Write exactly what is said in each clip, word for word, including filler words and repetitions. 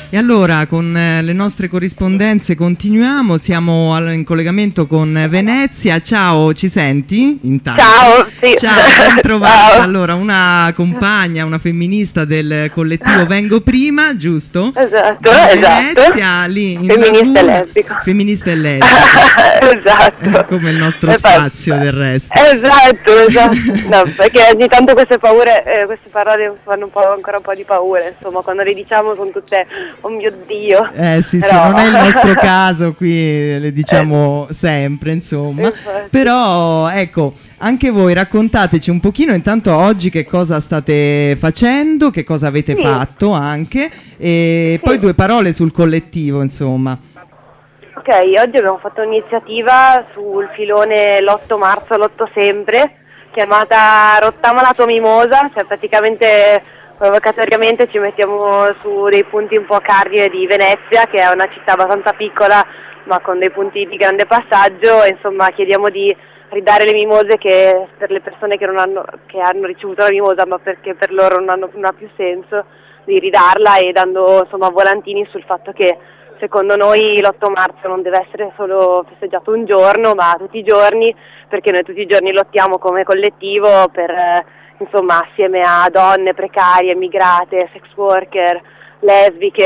E allora con eh, le nostre corrispondenze continuiamo, siamo al- in collegamento con Venezia. Ciao, ci senti? Intanto. Ciao, sì. Ciao, ben trovata. Ciao. Allora, una compagna, una femminista del collettivo Vengo Prima, giusto? Esatto, Da esatto. Venezia, lì in Femminista e Laguna. lesbico. Femminista e lesbico. Esatto. Come il nostro E poi- spazio del resto. Esatto, esatto. No, perché ogni tanto queste paure, eh, queste parole fanno un po', ancora un po' di paura, insomma, quando le diciamo sono tutte, oh mio Dio. Eh sì, sì, Però- non è il nostro caso, qui le diciamo sempre, insomma. Infatti. Però, ecco, anche voi raccontateci un pochino intanto oggi che cosa state facendo, che cosa avete Sì. fatto anche, e Sì. poi due parole sul collettivo, insomma. Ok, oggi abbiamo fatto un'iniziativa sul filone l'otto marzo, l'otto sempre, chiamata Rottama la tua mimosa, cioè praticamente provocatoriamente ci mettiamo su dei punti un po' cardine di Venezia, che è una città abbastanza piccola ma con dei punti di grande passaggio, e insomma chiediamo di ridare le mimose che per le persone che non hanno, che hanno ricevuto la mimosa ma perché per loro non, hanno, non ha più senso, di ridarla, e dando insomma volantini sul fatto che secondo noi l'otto marzo non deve essere solo festeggiato un giorno, ma tutti i giorni, perché noi tutti i giorni lottiamo come collettivo per, eh, insomma, assieme a donne precarie, migrate, sex worker, lesbiche,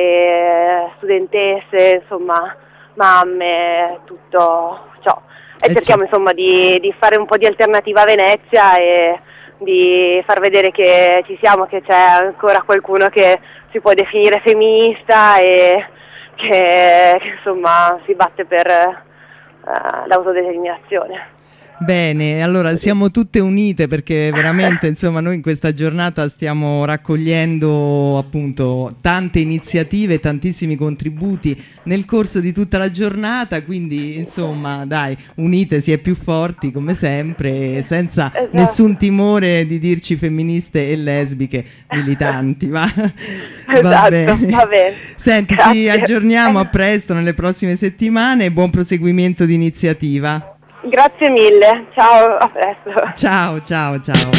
eh, studentesse, insomma, mamme, tutto ciò. E E cerchiamo certo. insomma di, di fare un po' di alternativa a Venezia e di far vedere che ci siamo, che c'è ancora qualcuno che si può definire femminista e che, che insomma si batte per eh, l'autodeterminazione. Bene, allora siamo tutte unite perché veramente insomma noi in questa giornata stiamo raccogliendo appunto tante iniziative, tantissimi contributi nel corso di tutta la giornata, quindi insomma dai, unite si è più forti come sempre, senza Esatto. nessun timore di dirci femministe e lesbiche militanti, va? Va Esatto, bene. va bene. Senti, ci Grazie. aggiorniamo a presto nelle prossime settimane e buon proseguimento di iniziativa. Grazie mille, ciao, a presto. Ciao, ciao, ciao.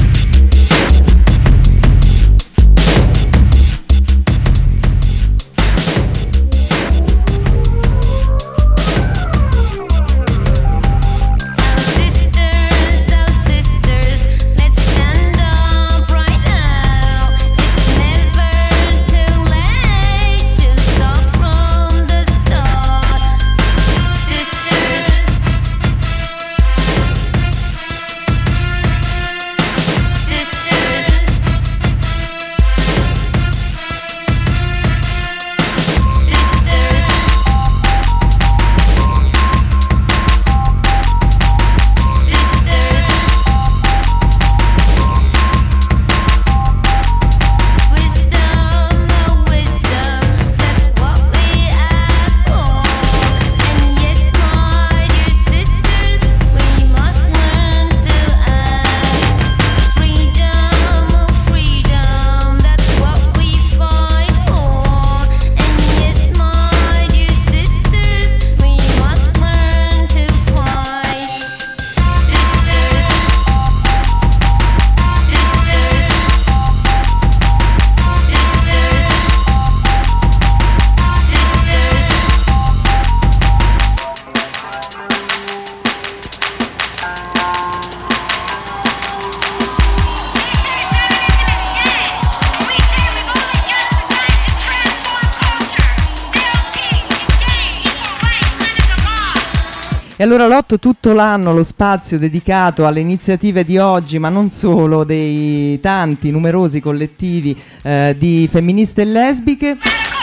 E allora l'otto tutto l'anno lo spazio dedicato alle iniziative di oggi, ma non solo, dei tanti numerosi collettivi eh, di femministe e lesbiche.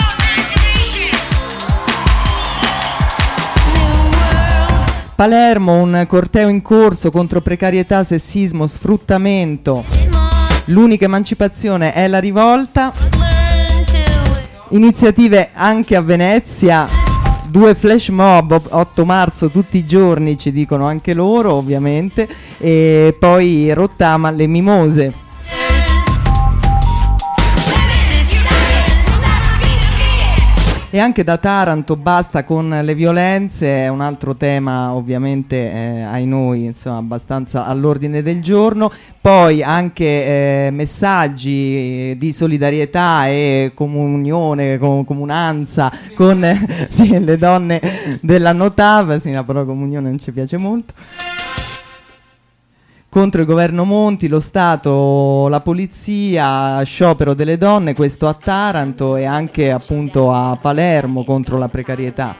Palermo, un corteo in corso contro precarietà, sessismo, sfruttamento. L'unica emancipazione è la rivolta. Iniziative anche a Venezia. Due flash mob, otto marzo tutti i giorni, ci dicono anche loro ovviamente, e poi Rottama le mimose. E anche da Taranto basta con le violenze, è un altro tema ovviamente eh, ai noi, insomma, abbastanza all'ordine del giorno. Poi anche eh, messaggi di solidarietà e comunione, com- comunanza con eh, sì, le donne della Notav, sì, la parola comunione non ci piace molto. Contro il governo Monti, lo Stato, la polizia, sciopero delle donne, questo a Taranto e anche appunto a Palermo contro la precarietà.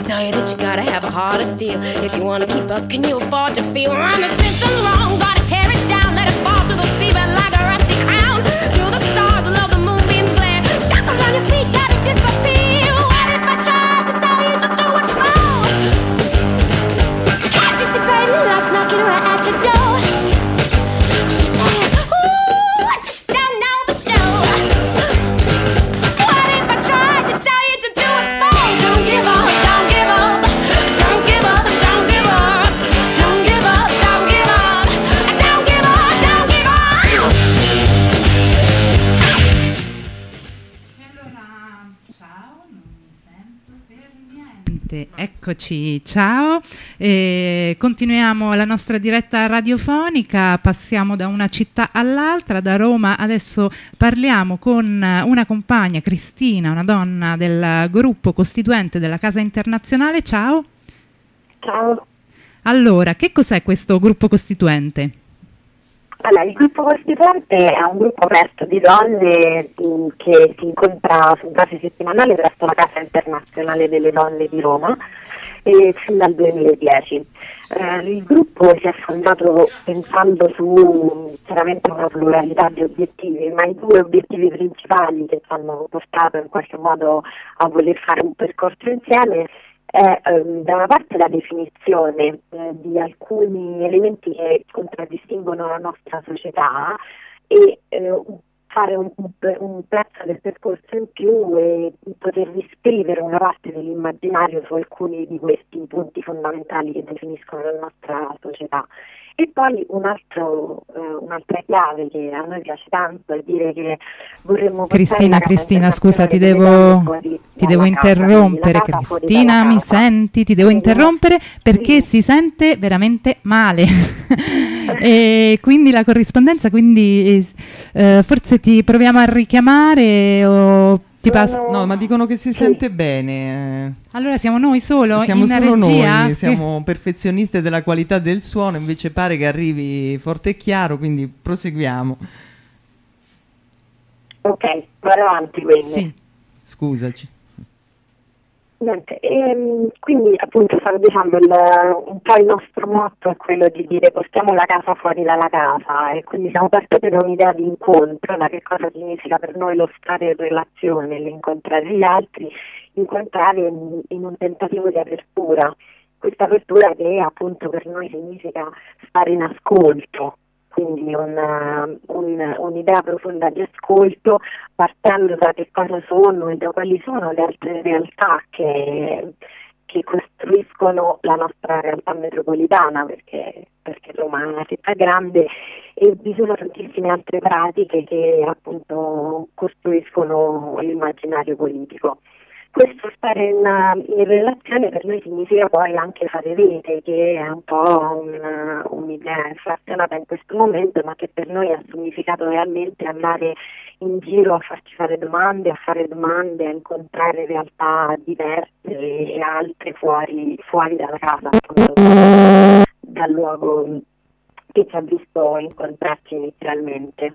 Eccoci, ciao, e continuiamo la nostra diretta radiofonica, passiamo da una città all'altra, da Roma adesso parliamo con una compagna, Cristina, una donna del gruppo costituente della Casa Internazionale. Ciao. Ciao. Allora, che cos'è questo gruppo costituente? Allora, il gruppo costituente è un gruppo aperto di donne mh, che si incontra su base settimanale presso la Casa Internazionale delle Donne di Roma e fin dal duemiladieci. Eh, il gruppo si è fondato pensando su chiaramente una pluralità di obiettivi, ma i due obiettivi principali che ci hanno portato in qualche modo a voler fare un percorso insieme è ehm, da una parte la definizione eh, di alcuni elementi che contraddistinguono la nostra società e eh, fare un, un, un pezzo del percorso in più e poter riscrivere una parte dell'immaginario su alcuni di questi punti fondamentali che definiscono la nostra società. E poi un altro, eh, un'altra chiave che a noi piace tanto è dire che vorremmo... Cristina, Cristina, scusa, ti devo, ti devo interrompere. Casa, Cristina, mi senti? Ti devo quindi, interrompere perché sì. Si sente veramente male. E quindi la corrispondenza, quindi eh, forse ti proviamo a richiamare o... No, no, ma dicono che si sì. sente bene. Allora siamo noi solo siamo in solo regia? Noi, siamo perfezioniste della qualità del suono, invece pare che arrivi forte e chiaro, quindi proseguiamo. Ok, vado avanti quindi. Sì. Scusaci. Niente, e, quindi appunto stavo dicendo il, un po' il nostro motto è quello di dire portiamo la casa fuori dalla casa e quindi siamo partiti da un'idea di incontro, da che cosa significa per noi lo stare in relazione, l'incontrare gli altri, incontrare in, in un tentativo di apertura, questa apertura che appunto per noi significa stare in ascolto. Quindi una, un, un'idea profonda di ascolto partendo da che cosa sono e da quali sono le altre realtà che, che costruiscono la nostra realtà metropolitana, perché, perché Roma è una città grande e vi sono tantissime altre pratiche che appunto costruiscono l'immaginario politico. Questo stare in, in relazione per noi significa poi anche fare rete, che è un po' un, un'idea inflazionata in questo momento, ma che per noi ha significato realmente andare in giro a farci fare domande, a fare domande, a incontrare realtà diverse e altre fuori, fuori dalla casa, appunto, dal luogo che ci ha visto incontrarci inizialmente.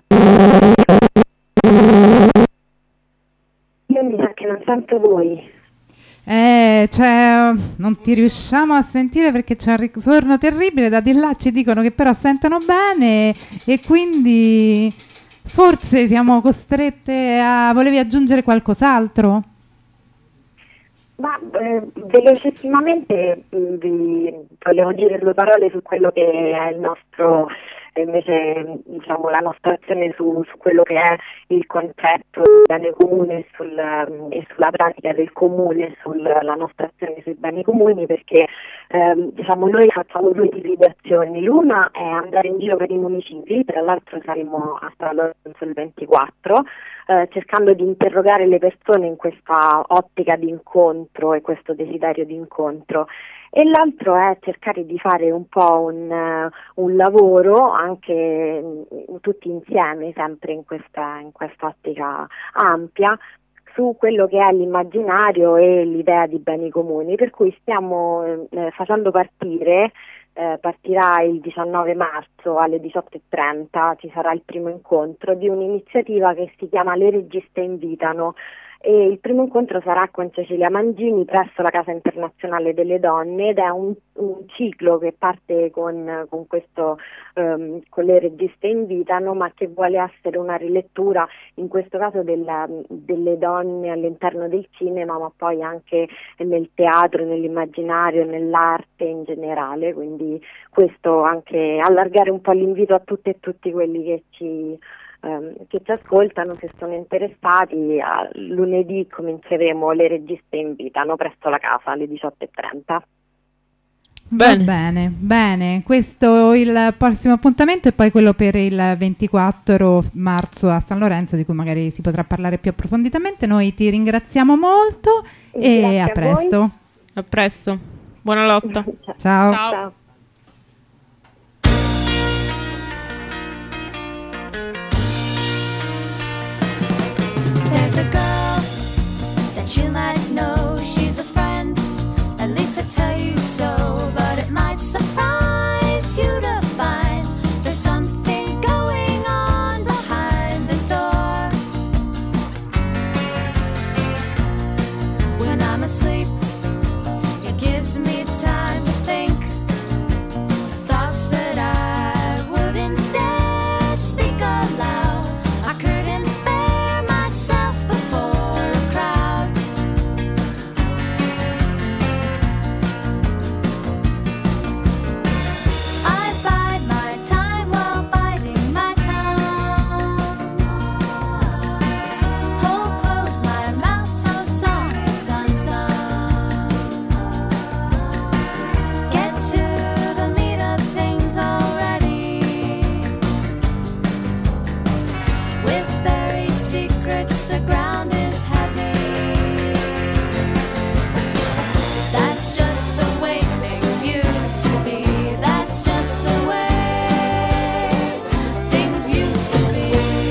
Io mi sa che non sento voi. Eh, cioè, non ti riusciamo a sentire perché c'è un ritorno terribile. Da di là ci dicono che però sentono bene e quindi forse siamo costrette a... Volevi aggiungere qualcos'altro? Ma eh, velocissimamente vi volevo dire due parole su quello che è il nostro e invece diciamo, la nostra azione su, su quello che è il concetto del bene comune sul, e sulla pratica del comune, sulla nostra azione sui beni comuni, perché ehm, diciamo, noi facciamo due tipi di azioni. L'una è andare in giro per i municipi, tra l'altro saremo a San Lorenzo il ventiquattro, eh, cercando di interrogare le persone in questa ottica di incontro e questo desiderio di incontro. E l'altro è cercare di fare un po' un, uh, un lavoro anche uh, tutti insieme, sempre in questa in quest'ottica ampia, su quello che è l'immaginario e l'idea di beni comuni, per cui stiamo eh, facendo partire, eh, partirà il diciannove marzo alle diciotto e trenta, ci sarà il primo incontro di un'iniziativa che si chiama Le Registe Invitano. E il primo incontro sarà con Cecilia Mangini presso la Casa Internazionale delle Donne ed è un, un ciclo che parte con, con questo um, con Le Registe Invitano, ma che vuole essere una rilettura in questo caso della, delle donne all'interno del cinema, ma poi anche nel teatro, nell'immaginario, nell'arte in generale, quindi questo anche allargare un po' l'invito a tutte e tutti quelli che ci che ci ascoltano, se sono interessati. A lunedì cominceremo Le Registe Invitano presso la casa alle diciotto e trenta. Bene. bene, bene, questo il prossimo appuntamento e poi quello per il ventiquattro marzo a San Lorenzo, di cui magari si potrà parlare più approfonditamente. Noi ti ringraziamo molto e, e a, a presto. Voi. A presto, buona lotta. Ciao. Ciao. Ciao. There's a girl that you might know, she's a friend, at least I tell you so, but it might surprise you to find there's something going on behind the door. When I'm asleep, it gives me time to think thoughts that I wouldn't dare speak aloud. I couldn't bear myself before a crowd. I bide my time while biding my tongue. Hold closed my mouth so song is unsung. Get to the meat of things already, with buried secrets the ground is heavy. That's just the way things used to be. That's just the way things used to be.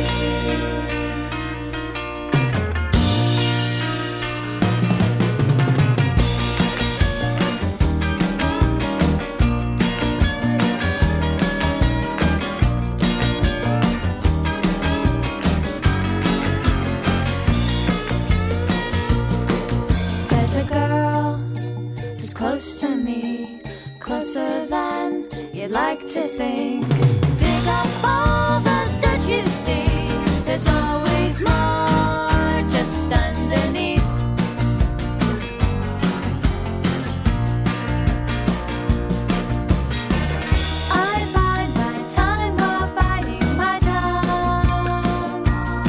There's a girl who's close to me, closer than you'd like to think. Dig up all the dirt you see, there's always more just underneath. I bide my time while biding my tongue.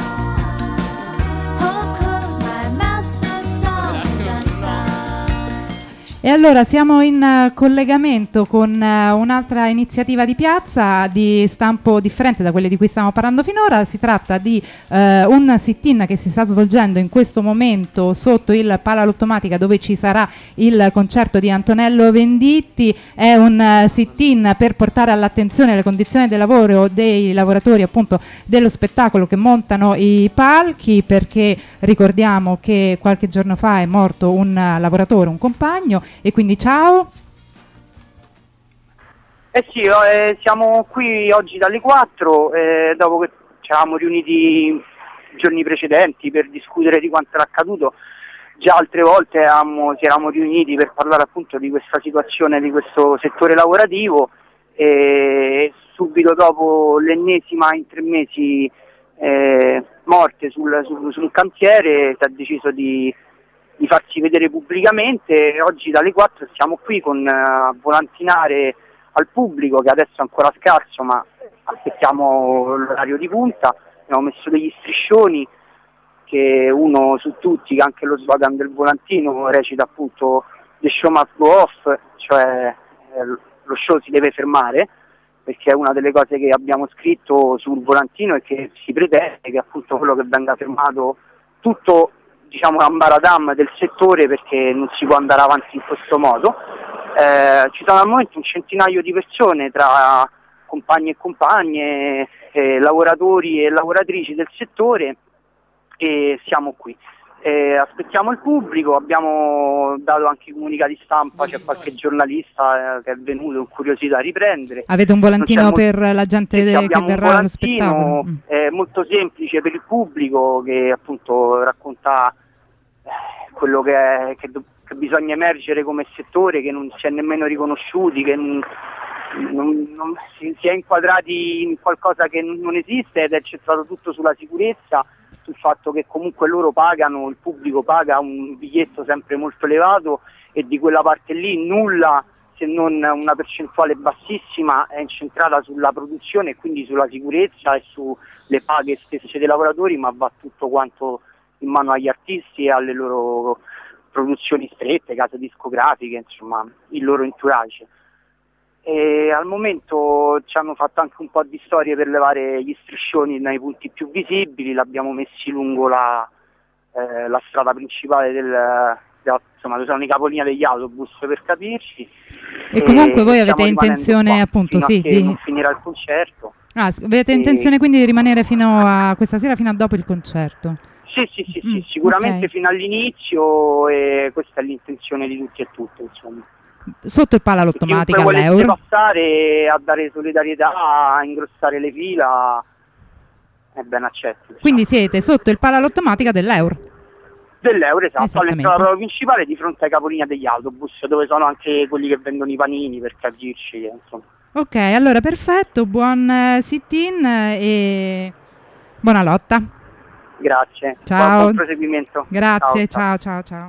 Hold closed my mouth so song is unsung. E allora siamo in eh, collegamento con eh, un'altra iniziativa di piazza di stampo differente da quelle di cui stiamo parlando finora. Si tratta di eh, un sit-in che si sta svolgendo in questo momento sotto il Pala Lottomatica, dove ci sarà il concerto di Antonello Venditti. È un eh, sit-in per portare all'attenzione le condizioni del lavoro dei lavoratori appunto dello spettacolo che montano i palchi, perché ricordiamo che qualche giorno fa è morto un eh, lavoratore, un compagno. E quindi ciao. Eh sì, eh, siamo qui oggi dalle quattro, eh, dopo che ci eravamo riuniti giorni precedenti per discutere di quanto era accaduto. Già altre volte eravamo, ci eravamo riuniti per parlare appunto di questa situazione, di questo settore lavorativo, e subito dopo l'ennesima in tre mesi eh, morte sul, sul, sul cantiere si è deciso di di farsi vedere pubblicamente. Oggi dalle quattro siamo qui con uh, volantinare al pubblico, che adesso è ancora scarso, ma aspettiamo l'orario di punta. Abbiamo messo degli striscioni, che uno su tutti, che anche lo slogan del volantino recita appunto "The show must go off", cioè eh, lo show si deve fermare, perché è una delle cose che abbiamo scritto sul volantino e che si pretende che appunto quello che venga fermato tutto, diciamo, l'ambaradam del settore, perché non si può andare avanti in questo modo. Eh, ci sono al momento un centinaio di persone tra compagni e compagne, eh, lavoratori e lavoratrici del settore, e siamo qui. Eh, aspettiamo il pubblico, abbiamo dato anche i comunicati stampa, c'è qualche giornalista eh, che è venuto in curiosità a riprendere. Avete un volantino per molto... la gente sì, de... che verrà allo spettacolo? Mm. È molto semplice per il pubblico, che appunto racconta eh, quello che, è, che, do... che bisogna emergere come settore, che non si è nemmeno riconosciuti, che non, non, non si, si è inquadrati in qualcosa che non esiste, ed è centrato tutto sulla sicurezza, sul fatto che comunque loro pagano, il pubblico paga un biglietto sempre molto elevato, e di quella parte lì nulla, se non una percentuale bassissima, è incentrata sulla produzione e quindi sulla sicurezza e sulle paghe stesse dei lavoratori, ma va tutto quanto in mano agli artisti e alle loro produzioni strette, case discografiche, insomma il loro entourage. E al momento ci hanno fatto anche un po' di storie per levare gli striscioni nei punti più visibili, l'abbiamo messi lungo la, eh, la strada principale del, del, insomma, dove sono i capolinea degli autobus, per capirci. E, e comunque voi avete intenzione appunto sì, di di... non finire il concerto. Ah, avete e... intenzione quindi di rimanere fino a questa sera, fino a dopo il concerto? Sì, sì, sì, mm, sì, sicuramente okay. Fino all'inizio, e questa è l'intenzione di tutti e tutte, insomma. Sotto il pala all'automatica all'euro. Chiunque volesse passare a dare solidarietà, a ingrossare le fila, è ben accetto. Quindi siete sotto il pala all'automatica dell'Euro? Dell'Euro, esatto, all'entrata principale, di fronte ai capolinea degli autobus, dove sono anche quelli che vendono i panini, per capirci, insomma. Ok, allora perfetto, buon uh, sit-in e buona lotta. Grazie. Ciao. Buon proseguimento. Grazie, ciao ciao ciao. ciao.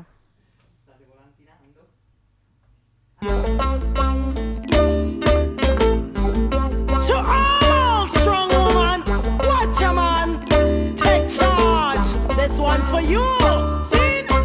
To all strong woman, watch your man, take charge. This one for you. See?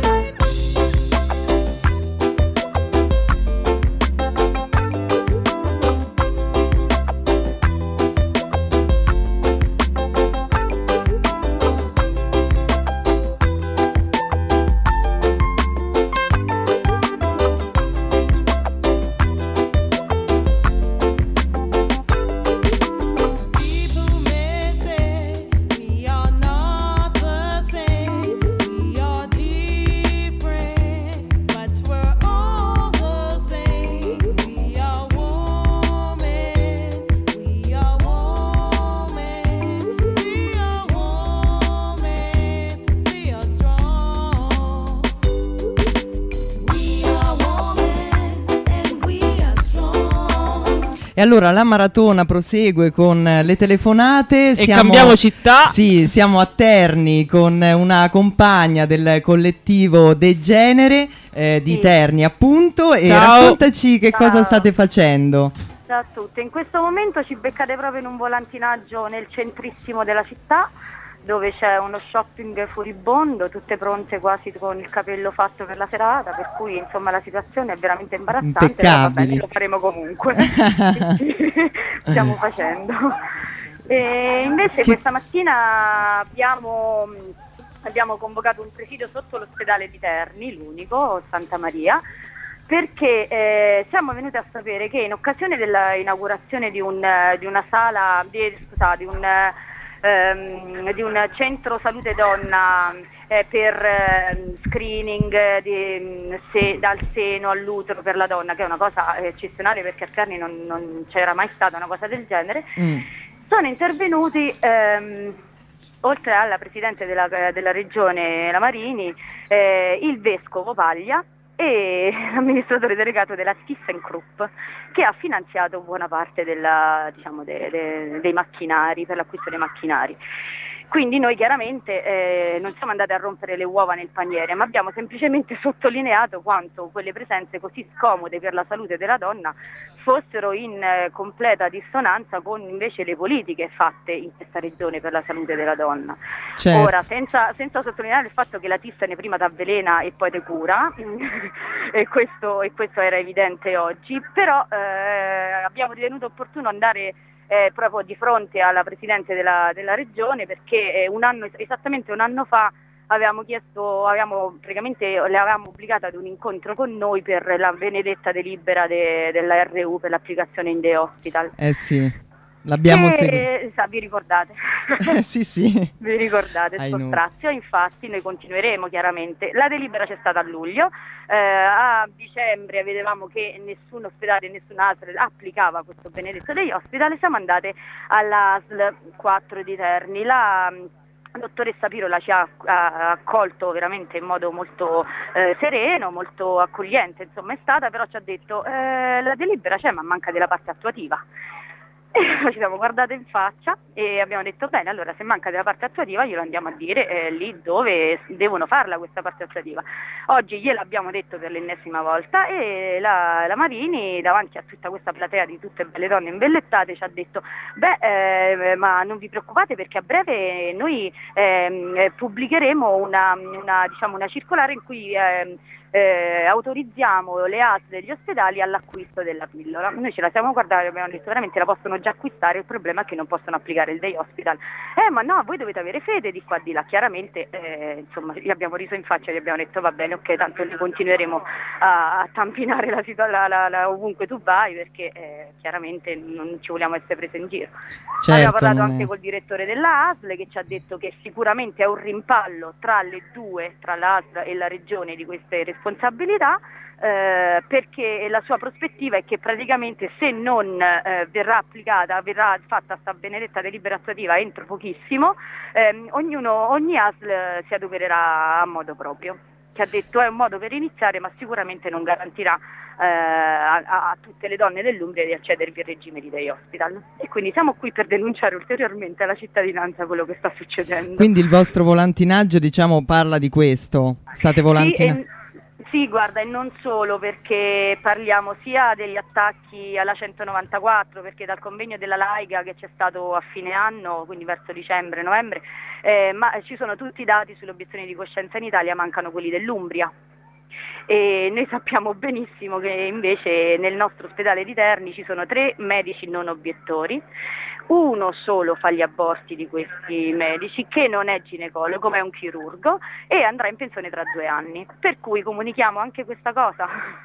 E allora la maratona prosegue con le telefonate. E siamo, cambiamo città. Sì, siamo a Terni con una compagna del collettivo De Genere eh, di Sì. Terni, appunto. E Ciao. raccontaci che Ciao. cosa state facendo. Ciao a tutti, in questo momento ci beccate proprio in un volantinaggio nel centrissimo della città, dove c'è uno shopping furibondo, tutte pronte quasi con il capello fatto per la serata, per cui insomma la situazione è veramente imbarazzante, però va bene, lo faremo comunque. Stiamo facendo. E invece Che... questa mattina abbiamo, abbiamo convocato un presidio sotto l'ospedale di Terni, l'unico, Santa Maria, perché eh, siamo venuti a sapere che in occasione dell'inaugurazione di, un, di una sala, di, scusate, di un... Ehm, di un centro salute donna eh, per eh, screening di, se, dal seno all'utero per la donna, che è una cosa eccezionale perché a Terni non, non c'era mai stata una cosa del genere. mm. Sono intervenuti ehm, oltre alla Presidente della, della Regione, la Marini, eh, il Vescovo Paglia e l'amministratore delegato della ThyssenKrupp, che ha finanziato buona parte della, diciamo, de, de, dei macchinari, per l'acquisto dei macchinari. Quindi noi chiaramente eh, non siamo andati a rompere le uova nel paniere, ma abbiamo semplicemente sottolineato quanto quelle presenze così scomode per la salute della donna fossero in eh, completa dissonanza con invece le politiche fatte in questa regione per la salute della donna. Certo. Ora, senza, senza sottolineare il fatto che la tissane prima t'avvelena e poi te cura, e, questo, e questo era evidente oggi, però eh, abbiamo ritenuto opportuno andare Eh, proprio di fronte alla Presidente della, della Regione, perché eh, un anno, esattamente un anno fa avevamo chiesto, avevamo, praticamente le avevamo obbligata ad un incontro con noi per la benedetta delibera de, della R U per l'applicazione in The Hospital. Eh sì. L'abbiamo e, seguito. Sa, vi ricordate? Eh sì sì. Vi ricordate, I sto know. strazio, infatti noi continueremo chiaramente. La delibera c'è stata a luglio, eh, a dicembre vedevamo che nessun ospedale, nessun A S L applicava questo benedetto degli hospital, siamo andate all'A S L quattro di Terni. La La dottoressa Pirola ci ha, ha accolto veramente in modo molto eh, sereno, molto accogliente, insomma è stata, però ci ha detto eh, la delibera c'è ma manca della parte attuativa. E ci siamo guardate in faccia e abbiamo detto bene, allora se manca della parte attuativa glielo andiamo a dire eh, lì dove devono farla questa parte attuativa. Oggi gliel'abbiamo detto per l'ennesima volta e la, la Marini davanti a tutta questa platea di tutte belle donne imbellettate ci ha detto beh eh, ma non vi preoccupate perché a breve noi eh, pubblicheremo una, una, diciamo, una circolare in cui eh, Eh, autorizziamo le A S L degli ospedali all'acquisto della pillola. Noi ce la siamo guardati e abbiamo detto veramente la possono già acquistare, il problema è che non possono applicare il Day Hospital. Eh ma no, voi dovete avere fede di qua di là. Chiaramente eh, insomma gli abbiamo riso in faccia e gli abbiamo detto va bene, ok, tanto noi continueremo a, a tampinare la, la, la, la, ovunque tu vai perché eh, chiaramente non ci vogliamo essere prese in giro. Certo, abbiamo parlato non è- anche col direttore della A S L che ci ha detto che sicuramente è un rimpallo tra le due, tra la A S L e la regione di queste responsabilità, eh, perché la sua prospettiva è che praticamente se non eh, verrà applicata, verrà fatta sta benedetta delibera attuativa entro pochissimo, ehm, ognuno, ogni A S L si adopererà a modo proprio. Che ha detto è un modo per iniziare ma sicuramente non garantirà eh, a, a tutte le donne dell'Umbria di accedervi al regime di Day Hospital. E quindi siamo qui per denunciare ulteriormente alla cittadinanza quello che sta succedendo. Quindi il vostro volantinaggio, diciamo, parla di questo. State volantinando. Sì, e- Sì, guarda, e non solo, perché parliamo sia degli attacchi alla centonovantaquattro, perché dal convegno della Laiga che c'è stato a fine anno, quindi verso dicembre, novembre, eh, ma ci sono tutti i dati sulle obiezioni di coscienza in Italia, mancano quelli dell'Umbria. E noi sappiamo benissimo che invece nel nostro ospedale di Terni ci sono tre medici non obiettori, uno solo fa gli aborti di questi medici che non è ginecologo ma è un chirurgo e andrà in pensione tra due anni, per cui comunichiamo anche questa cosa.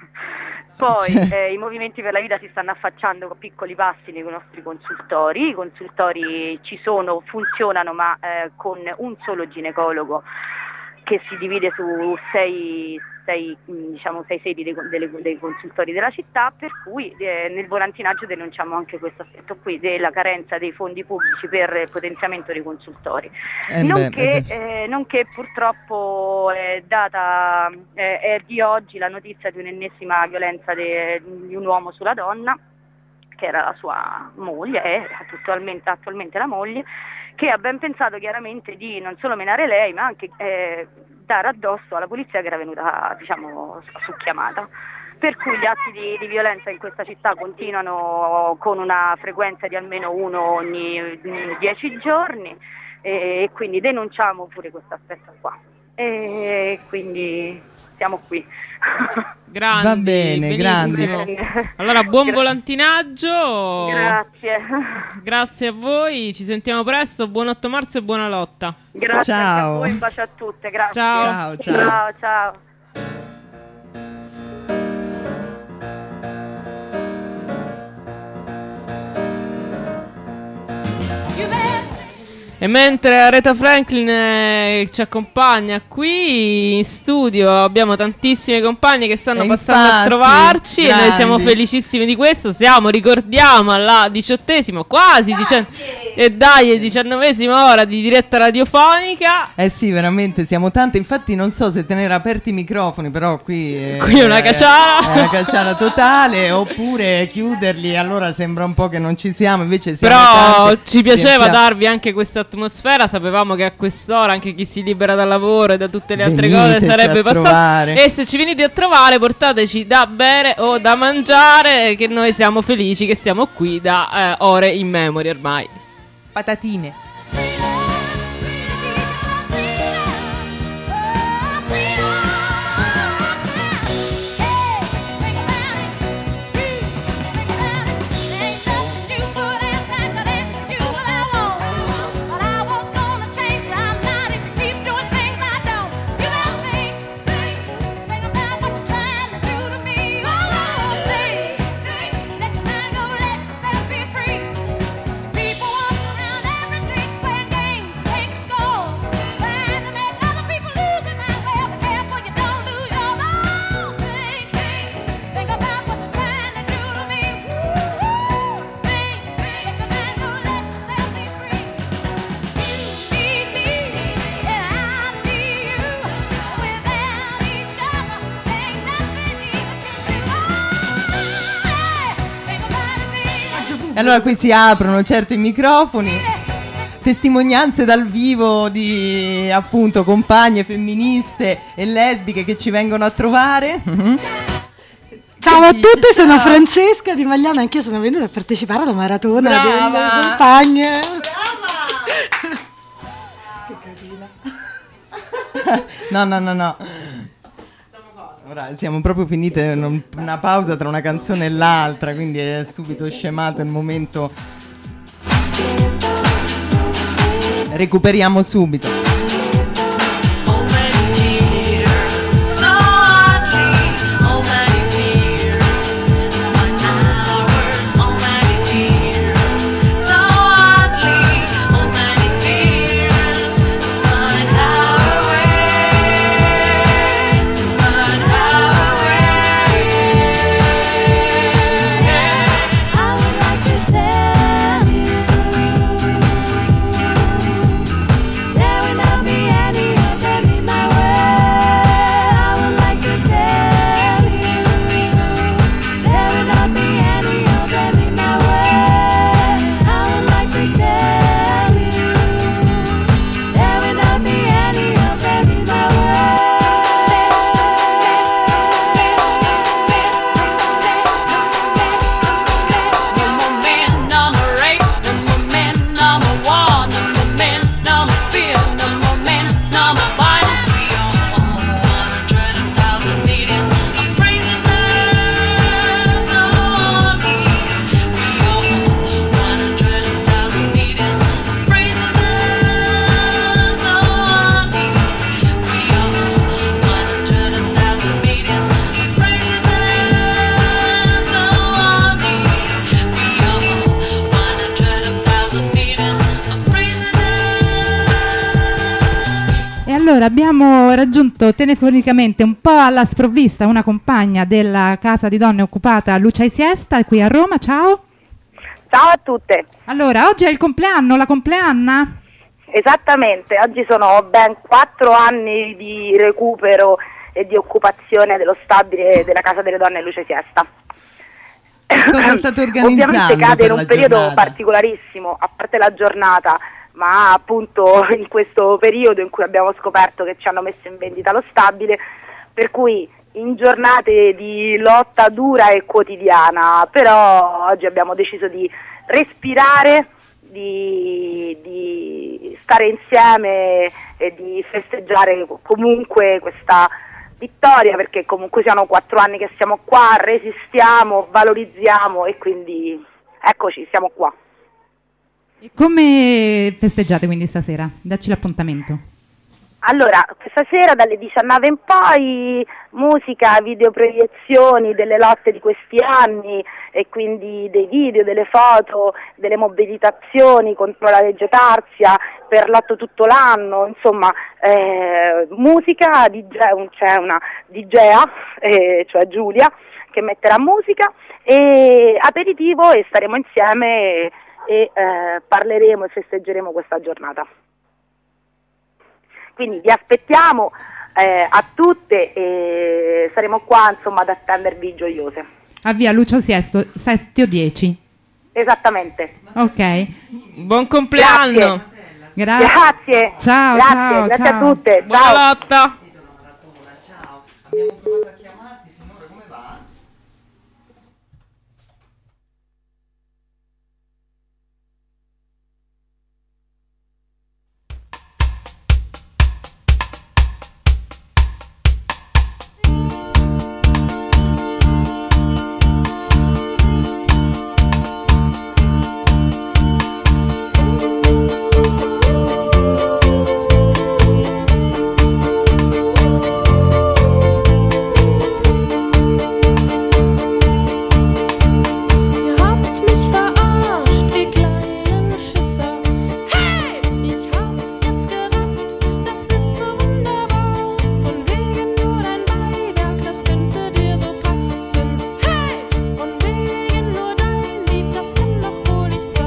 Poi eh, i movimenti per la vita si stanno affacciando con piccoli passi nei nostri consultori, i consultori ci sono, funzionano ma eh, con un solo ginecologo che si divide su sei, sei, diciamo, sei sedi dei, delle, dei consultori della città, per cui eh, nel volantinaggio denunciamo anche questo aspetto qui della carenza dei fondi pubblici per il potenziamento dei consultori. Eh nonché, beh, eh, nonché purtroppo è data eh, è di oggi la notizia di un'ennesima violenza de, di un uomo sulla donna, che era la sua moglie, è attualmente, attualmente la moglie, che ha ben pensato chiaramente di non solo menare lei ma anche eh, dare addosso alla polizia che era venuta, diciamo, su chiamata. Per cui gli atti di, di violenza in questa città continuano con una frequenza di almeno uno ogni dieci giorni e, e quindi denunciamo pure questo aspetto qua. E quindi siamo qui. Grandi, Va bene, benissimo. grandi. Allora, buon Gra- volantinaggio. Grazie. Grazie a voi, ci sentiamo presto. Buon otto marzo e buona lotta. Grazie anche a Ciao. voi, un bacio a tutte, grazie. Ciao. Ciao, ciao. Ciao, ciao. E mentre Aretha Franklin eh, ci accompagna qui in studio, abbiamo tantissime compagne che stanno E passando infatti, a trovarci e noi siamo grandi. felicissimi di questo. Siamo, ricordiamo, alla diciottesima, quasi dicendo E dai, diciannovesima ora di diretta radiofonica. Eh sì, veramente siamo tante. Infatti non so se tenere aperti i microfoni, però qui è, qui è una cacciara. È una cacciara totale, oppure chiuderli, allora sembra un po' che non ci siamo, invece siamo Però tante. ci piaceva Riempiamo. darvi anche questa atmosfera, sapevamo che a quest'ora anche chi si libera dal lavoro e da tutte le altre Veniteci cose sarebbe a passato. trovare. E se ci venite a trovare, portateci da bere o da mangiare, che noi siamo felici che siamo qui da eh, ore in memoria ormai. Patatine. E allora qui si aprono certi microfoni, testimonianze dal vivo di appunto compagne femministe e lesbiche che ci vengono a trovare. Mm-hmm. Ciao a tutti, sono Francesca di Magliana, anch'io sono venuta a partecipare alla maratona Brava. delle compagne. Che carina. No, no, no, no. Ora siamo proprio finite non- una pausa tra una canzone e l'altra, quindi è subito scemato il momento. Recuperiamo subito. Allora, abbiamo raggiunto telefonicamente un po' alla sprovvista una compagna della casa di donne occupata Lucia e Siesta qui a Roma. Ciao. Ciao a tutte. Allora, oggi è il compleanno, la compleanna? Esattamente, oggi sono ben quattro anni di recupero e di occupazione dello stabile della casa delle donne Lucia e Siesta. Cosa state organizzando? Ovviamente cade per in un la periodo giornata? particolarissimo, a parte la giornata, ma appunto in questo periodo in cui abbiamo scoperto che ci hanno messo in vendita lo stabile, per cui in giornate di lotta dura e quotidiana, però oggi abbiamo deciso di respirare, di, di stare insieme e di festeggiare comunque questa vittoria, perché comunque siamo quattro anni che siamo qua, resistiamo, valorizziamo e quindi eccoci, siamo qua. E come festeggiate quindi stasera? Dacci l'appuntamento. Allora, questa sera dalle diciannove in poi musica, videoproiezioni delle lotte di questi anni e quindi dei video, delle foto, delle mobilitazioni contro la legge Tarzia per l'otto tutto l'anno, insomma eh, musica, D J, un, c'è una D J, eh, cioè Giulia, che metterà musica e aperitivo e staremo insieme e eh, parleremo e festeggeremo questa giornata. Quindi vi aspettiamo eh, a tutte e saremo qua insomma ad attendervi gioiose. A via Lucio Sesto, Sestio dieci. Esattamente. Ok. Buon compleanno. Gra- Grazie. Ciao, Grazie, ciao, grazie ciao. a tutte. Buona Ciao. lotta. Abbiamo provato a chiamarti, finora come va? Ihr habt mich verarscht, ihr kleinen Schisser. Hey, ich hab's jetzt gerafft, das ist so wunderbar. Von wegen nur dein Beiwerk, das könnte dir so passen. Hey, von wegen nur dein Lieb, das kann doch wohl nicht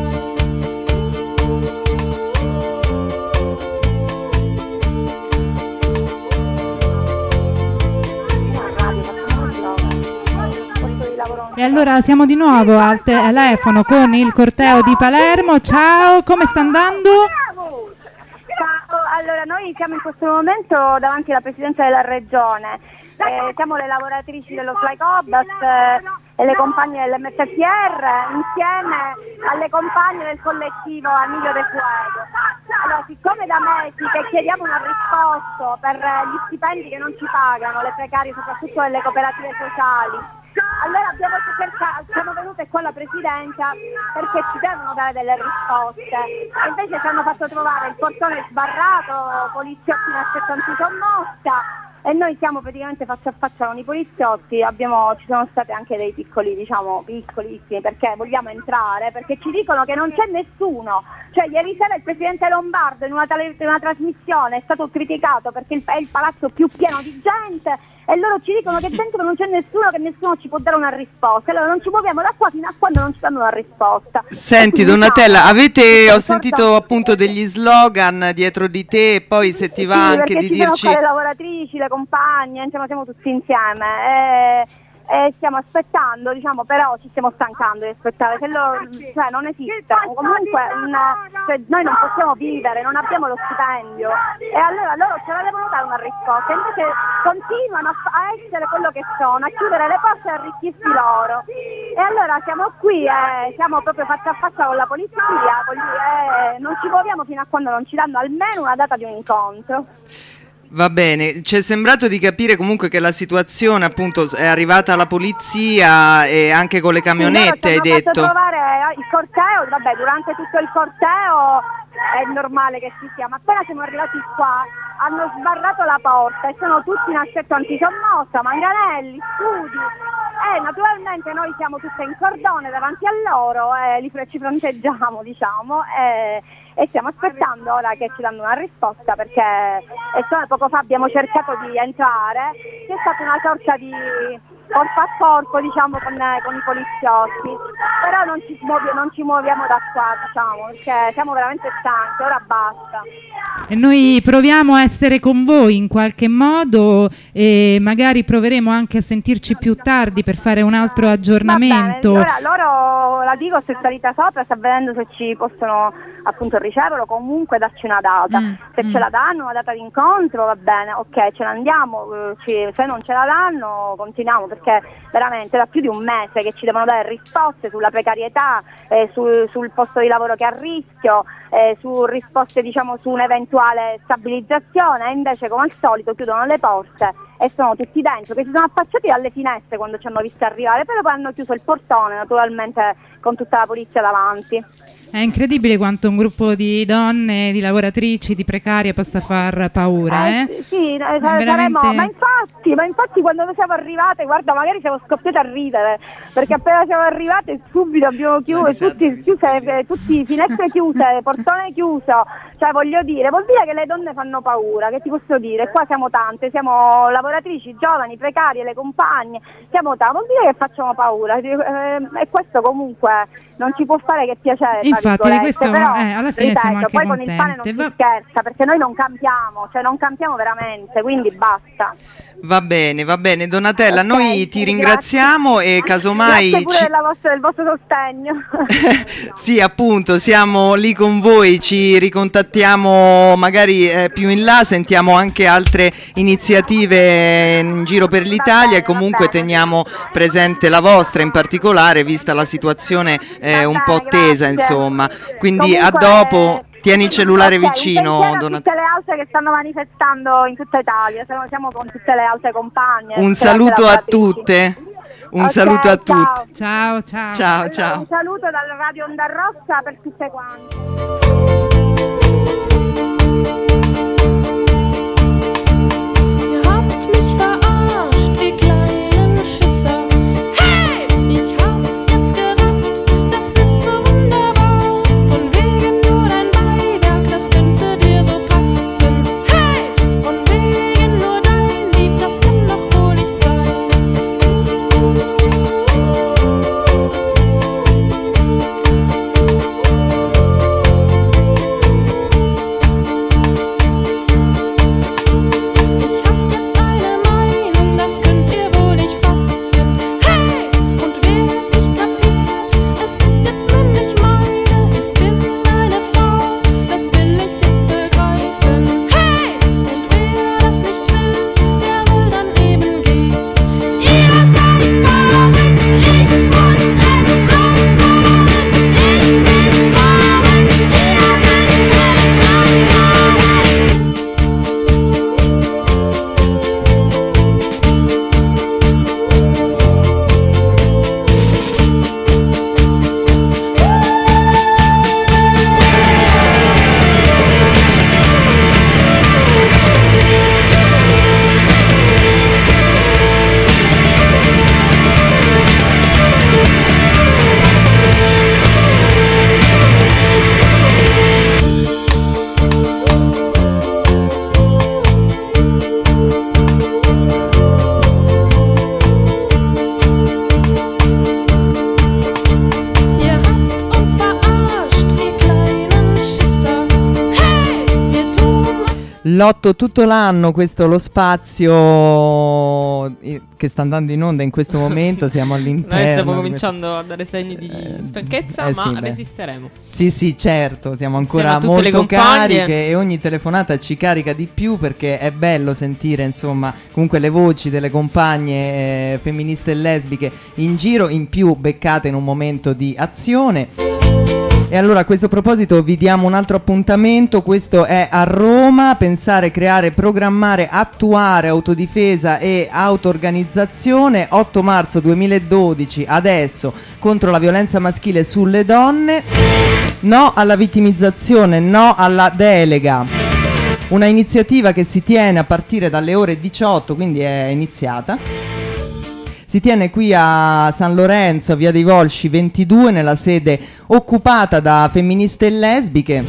E allora siamo di nuovo al telefono con il corteo di Palermo. Ciao, come sta andando? Ciao, allora noi siamo in questo momento davanti alla Presidenza della Regione, eh, siamo le lavoratrici dello Fly Cobas eh, e le compagne dell'M F P R insieme alle compagne del collettivo Amiglio de Fuego. Allora, siccome da mesi che chiediamo un risposto per gli stipendi che non ci pagano, le precarie soprattutto delle cooperative sociali, allora abbiamo cercato, siamo venute qua alla Presidenza perché ci devono dare delle risposte e invece ci hanno fatto trovare il portone sbarrato, poliziotti in assetto antisommossa e noi siamo praticamente faccia a faccia con i poliziotti, abbiamo, ci sono stati anche dei piccoli, diciamo, piccolissimi perché vogliamo entrare, perché ci dicono che non c'è nessuno, cioè ieri sera il Presidente Lombardo in una, tale, in una trasmissione è stato criticato perché il, è il palazzo più pieno di gente e loro ci dicono che dentro non c'è nessuno, che nessuno ci può dare una risposta, allora non ci muoviamo da qua fino a quando non ci danno una risposta. Senti Donatella, avete, ho sentito appunto degli slogan dietro di te e poi se ti va Sì, anche perché di ci dirci... sono qua le lavoratrici, le compagne, insomma siamo tutti insieme e, e stiamo aspettando, diciamo, però ci stiamo stancando di aspettare, se lo, cioè non esiste, comunque una, cioè, noi non possiamo vivere, non abbiamo lo stipendio e allora loro ce la devono dare una risposta, invece continuano a, a essere quello che sono, a chiudere le porte e a arricchirsi loro e allora siamo qui e siamo proprio faccia a faccia con la polizia e non ci muoviamo fino a quando non ci danno almeno una data di un incontro. Va bene, ci è sembrato di capire comunque che la situazione appunto è arrivata alla polizia e anche con le camionette, hai detto. Fatto trovare il corteo, vabbè, durante tutto il corteo è normale che ci sia, ma appena siamo arrivati qua hanno sbarrato la porta e sono tutti in assetto antisommossa, manganelli, scudi e naturalmente noi siamo tutte in cordone davanti a loro e li ci fronteggiamo, diciamo, e, e stiamo aspettando ora che ci danno una risposta perché e solo poco fa abbiamo cercato di entrare, c'è stata una sorta di corpo a corpo, diciamo, con, con i poliziotti, però non ci, muovi, non ci muoviamo da qua, diciamo, perché siamo veramente stanchi, ora basta. E noi proviamo a essere con voi in qualche modo e magari proveremo anche a sentirci più tardi per fare un altro aggiornamento. Va bene, allora loro, la dico, se è salita sopra, sta vedendo se ci possono appunto riceverlo, comunque darci una data. Mm, se mm. ce la danno, una data di incontro, va bene, ok, ce la andiamo, eh, ci, se non ce la danno continuiamo, perché veramente da più di un mese che ci devono dare risposte sulla precarietà, eh, sul, sul posto di lavoro che è a rischio, eh, su risposte, diciamo, su un'eventuale stabilizzazione e invece come al solito chiudono le porte e sono tutti dentro, che si sono affacciati dalle finestre quando ci hanno visto arrivare, però poi hanno chiuso il portone naturalmente con tutta la polizia davanti. È incredibile quanto un gruppo di donne, di lavoratrici, di precarie possa far paura, eh? Eh, sì, eh, veramente... saremo, ma infatti, ma infatti quando noi siamo arrivate, guarda, magari siamo scoppiate a ridere, perché appena siamo arrivate subito abbiamo chiuso, tutti, chiuse, tutti finestre chiuse, portone chiuso, cioè voglio dire, vuol dire che le donne fanno paura, che ti posso dire, qua siamo tante, siamo lavoratrici, giovani, precarie, le compagne, siamo tante, vuol dire che facciamo paura, eh, e questo comunque non ci può fare che piacere. tra Infatti, di virgolette, questo, però, eh, alla fine ripeto, siamo anche poi con il pane non contente. si Va- scherza, perché noi non campiamo, cioè non campiamo veramente, quindi basta. Va bene, va bene, Donatella, Ok, noi ti sì, ringraziamo e casomai Grazie pure ci- della vostra- del vostro sostegno. sì, appunto, siamo lì con voi, ci ricontattiamo magari eh, più in là, sentiamo anche altre iniziative in giro per l'Italia e comunque teniamo presente la vostra in particolare, vista la situazione eh, un po' tesa, insomma. Quindi a Comunque, dopo, tieni il cellulare ok, un vicino, pensiero a Donatella. tutte le altre che stanno manifestando in tutta Italia, siamo, siamo con tutte le altre compagne. Un tutte le altre saluto a lavoratrici. tutte, un Ok, saluto a ciao. tutti. Ciao, ciao. Ciao, Allora, ciao. un saluto dal Radio Onda Rossa per tutte quante. Ihr habt mich verarscht, ihr kleinen Schisser. Hey, ich hab's jetzt gerafft, das ist so wunderbar. Von wegen nur dein Beiwerk, das könnte dir so passen. Hey, von wegen nur dein Lieb, das kann doch wohl nicht Ich hab jetzt eine Meinung, das könnt ihr wohl nicht fassen. Hey, und wer es nicht kapiert, es ist jetzt nämlich meine. Ich bin eine Frau, das will ich jetzt begreifen. Hey, und wer das nicht will, der will dann eben gehen. Ihr seid verrückt, ich muss es loswerden. Ich bin verrückt, ihr müsst es loswerden. Ihr habt uns verarscht, ihr kleinen Schisser. Hey, ihr tun Lotto tutto l'anno, questo lo spazio eh, che sta andando in onda in questo momento, siamo all'interno. Noi stiamo di cominciando a dare segni di stanchezza, eh ma sì, beh. resisteremo. Sì, sì, certo, siamo Insieme ancora a tutte le molto compagne. cariche e ogni telefonata ci carica di più perché è bello sentire, insomma, comunque le voci delle compagne eh, femministe e lesbiche in giro, in più beccate in un momento di azione. E allora a questo proposito vi diamo un altro appuntamento, questo è a Roma, pensare, creare, programmare, attuare autodifesa e auto-organizzazione, otto marzo duemiladodici, adesso, contro la violenza maschile sulle donne, no alla vittimizzazione, no alla delega. Una iniziativa che si tiene a partire dalle ore diciotto, quindi è iniziata. Si tiene qui a San Lorenzo, a Via dei Volsci ventidue, nella sede occupata da femministe e lesbiche.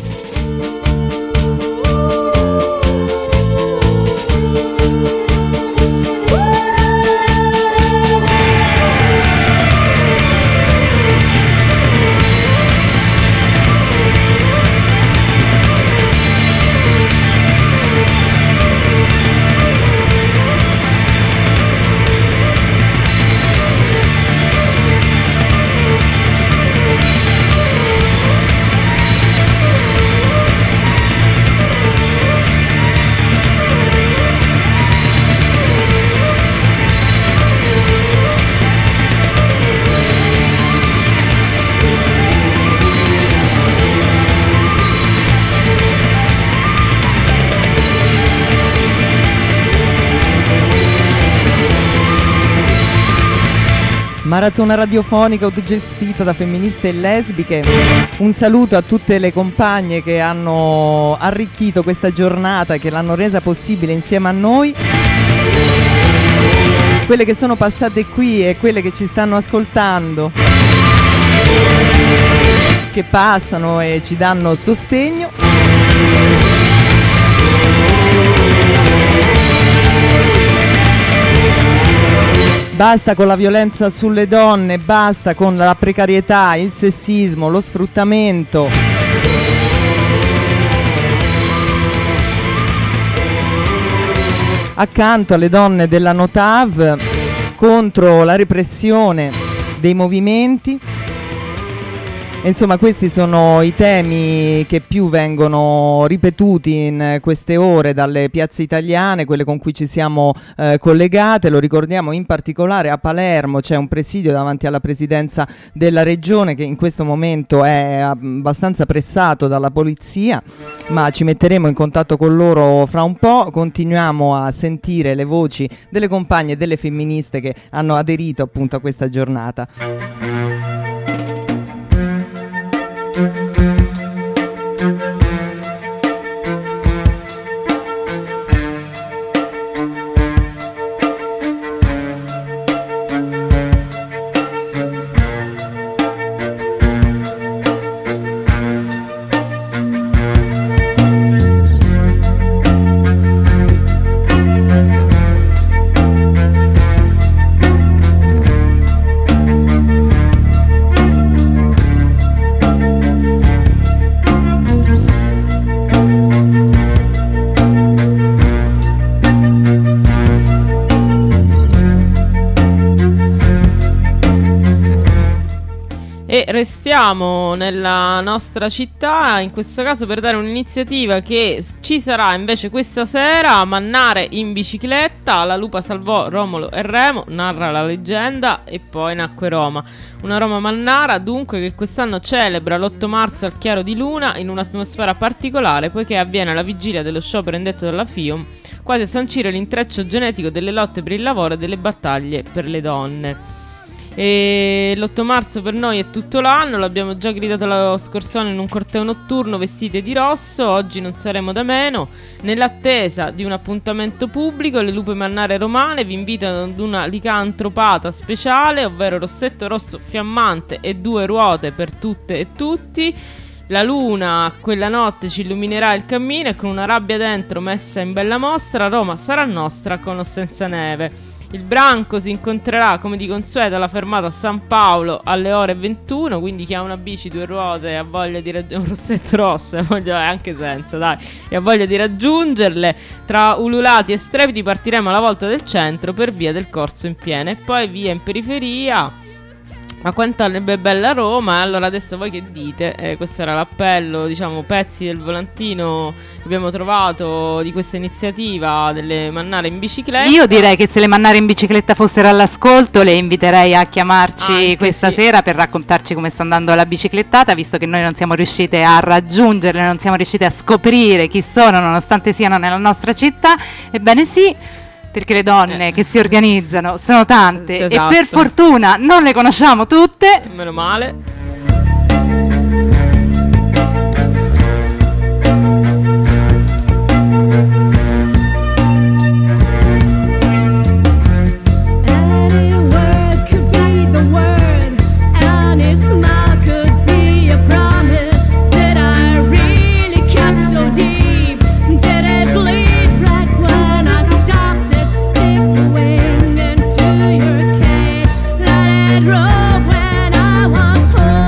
Maratona radiofonica autogestita da femministe e lesbiche. Un saluto a tutte le compagne che hanno arricchito questa giornata, che l'hanno resa possibile insieme a noi. Quelle che sono passate qui e quelle che ci stanno ascoltando, che passano e ci danno sostegno. Basta con la violenza sulle donne, basta con la precarietà, il sessismo, lo sfruttamento. Accanto alle donne della Notav, contro la repressione dei movimenti. Insomma, questi sono i temi che più vengono ripetuti in queste ore dalle piazze italiane, quelle con cui ci siamo eh, collegate. Lo ricordiamo in particolare a Palermo c'è un presidio davanti alla presidenza della regione che in questo momento è abbastanza pressato dalla polizia, ma ci metteremo in contatto con loro fra un po'. Continuiamo a sentire le voci delle compagne e delle femministe che hanno aderito appunto a questa giornata. E restiamo nella nostra città, in questo caso per dare un'iniziativa che ci sarà invece questa sera a Mannare in bicicletta. La lupa salvò Romolo e Remo, narra la leggenda, e poi nacque Roma. Una Roma Mannara dunque che quest'anno celebra l'otto marzo al chiaro di luna in un'atmosfera particolare, poiché avviene la vigilia dello sciopero indetto dalla FIOM, quasi a sancire l'intreccio genetico delle lotte per il lavoro e delle battaglie per le donne. E l'otto marzo per noi è tutto l'anno, l'abbiamo già gridato lo scorso anno in un corteo notturno vestite di rosso, oggi non saremo da meno. Nell'attesa di un appuntamento pubblico, le lupe mannare romane vi invitano ad una licantropata speciale, ovvero rossetto rosso fiammante e due ruote per tutte e tutti. La luna quella notte ci illuminerà il cammino e con una rabbia dentro messa in bella mostra Roma sarà nostra con o senza neve. Il branco si incontrerà come di consueto alla fermata San Paolo alle ore ventuno, quindi chi ha una bici, due ruote e ha voglia di raggiungere un rossetto rosso, eh, anche senza, dai, e ha voglia di raggiungerle, tra ululati e strepiti partiremo alla volta del centro per via del Corso in Piena e poi via in periferia. Ma quanto è bella Roma, allora adesso voi che dite? Eh, questo era l'appello, diciamo, pezzi del volantino che abbiamo trovato di questa iniziativa delle Mannare in bicicletta. Io direi che se le Mannare in bicicletta fossero all'ascolto le inviterei a chiamarci Anche questa sì. sera per raccontarci come sta andando la biciclettata, visto che noi non siamo riuscite a raggiungerle, non siamo riuscite a scoprire chi sono nonostante siano nella nostra città. Ebbene sì, perché le donne eh. che si organizzano sono tante esatto. e per fortuna non le conosciamo tutte. Meno male. Drove when I once heard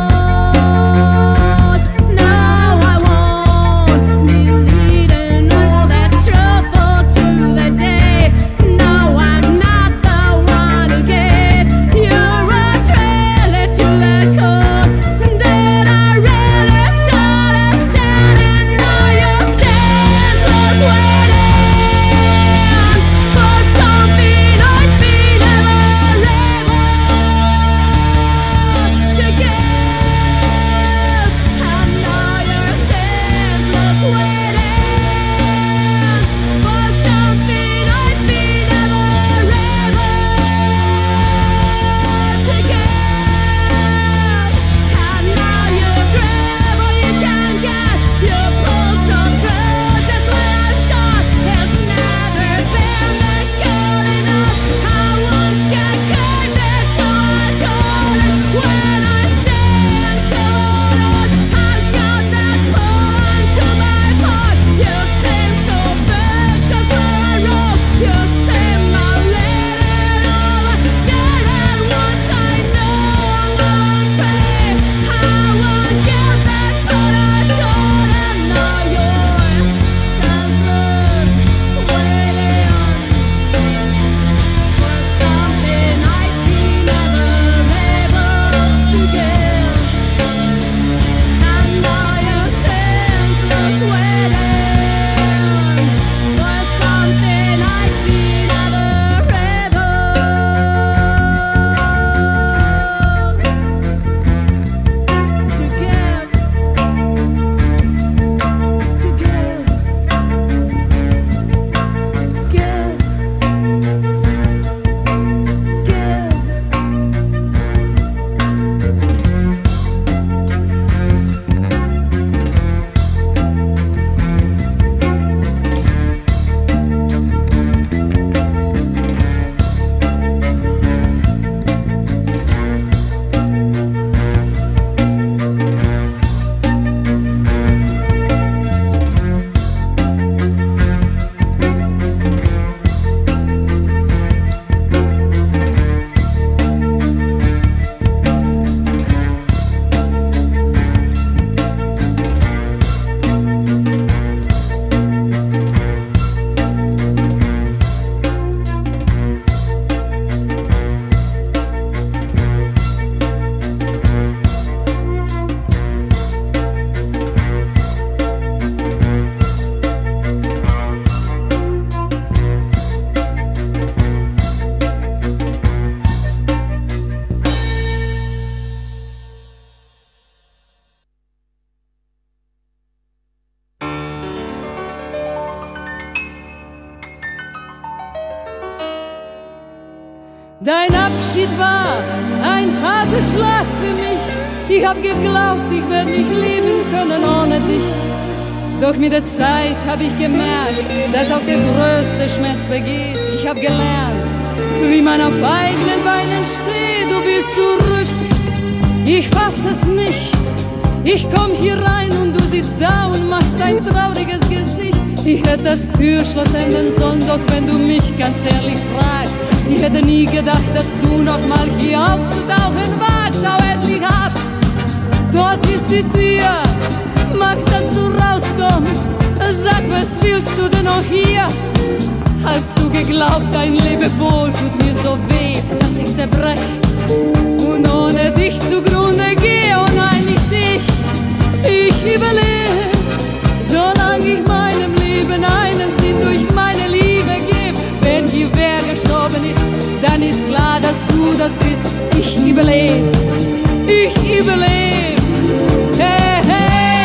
Dein Abschied war ein harter Schlag für mich. Ich hab geglaubt, ich werd nicht leben können ohne dich. Doch mit der Zeit hab ich gemerkt, dass auch der größte Schmerz vergeht. Ich hab gelernt, wie man auf eigenen Beinen steht. Du bist zurück, ich fass es nicht. Ich komm hier rein und du sitzt da und machst ein trauriges Gesicht. Ich hätte das Türschloss ändern sollen, doch wenn du mich ganz ehrlich fragst, ich hätte nie gedacht, dass du noch mal hier aufzutauchen wagst. Hau endlich ab, dort ist die Tür, mach, dass du rauskommst. Sag, was willst du denn noch hier? Hast du geglaubt, dein Lebewohl tut mir so weh, dass ich zerbrech und ohne dich zugrunde gehe? Oh nein, nicht ich, ich überlebe, solange ich meinem Leben einen Sinn durch meine Liebe gebe. Wenn hier wer gestorben ist, dann ist klar, dass du das bist. Ich überleb's, ich überleb's, hey, hey.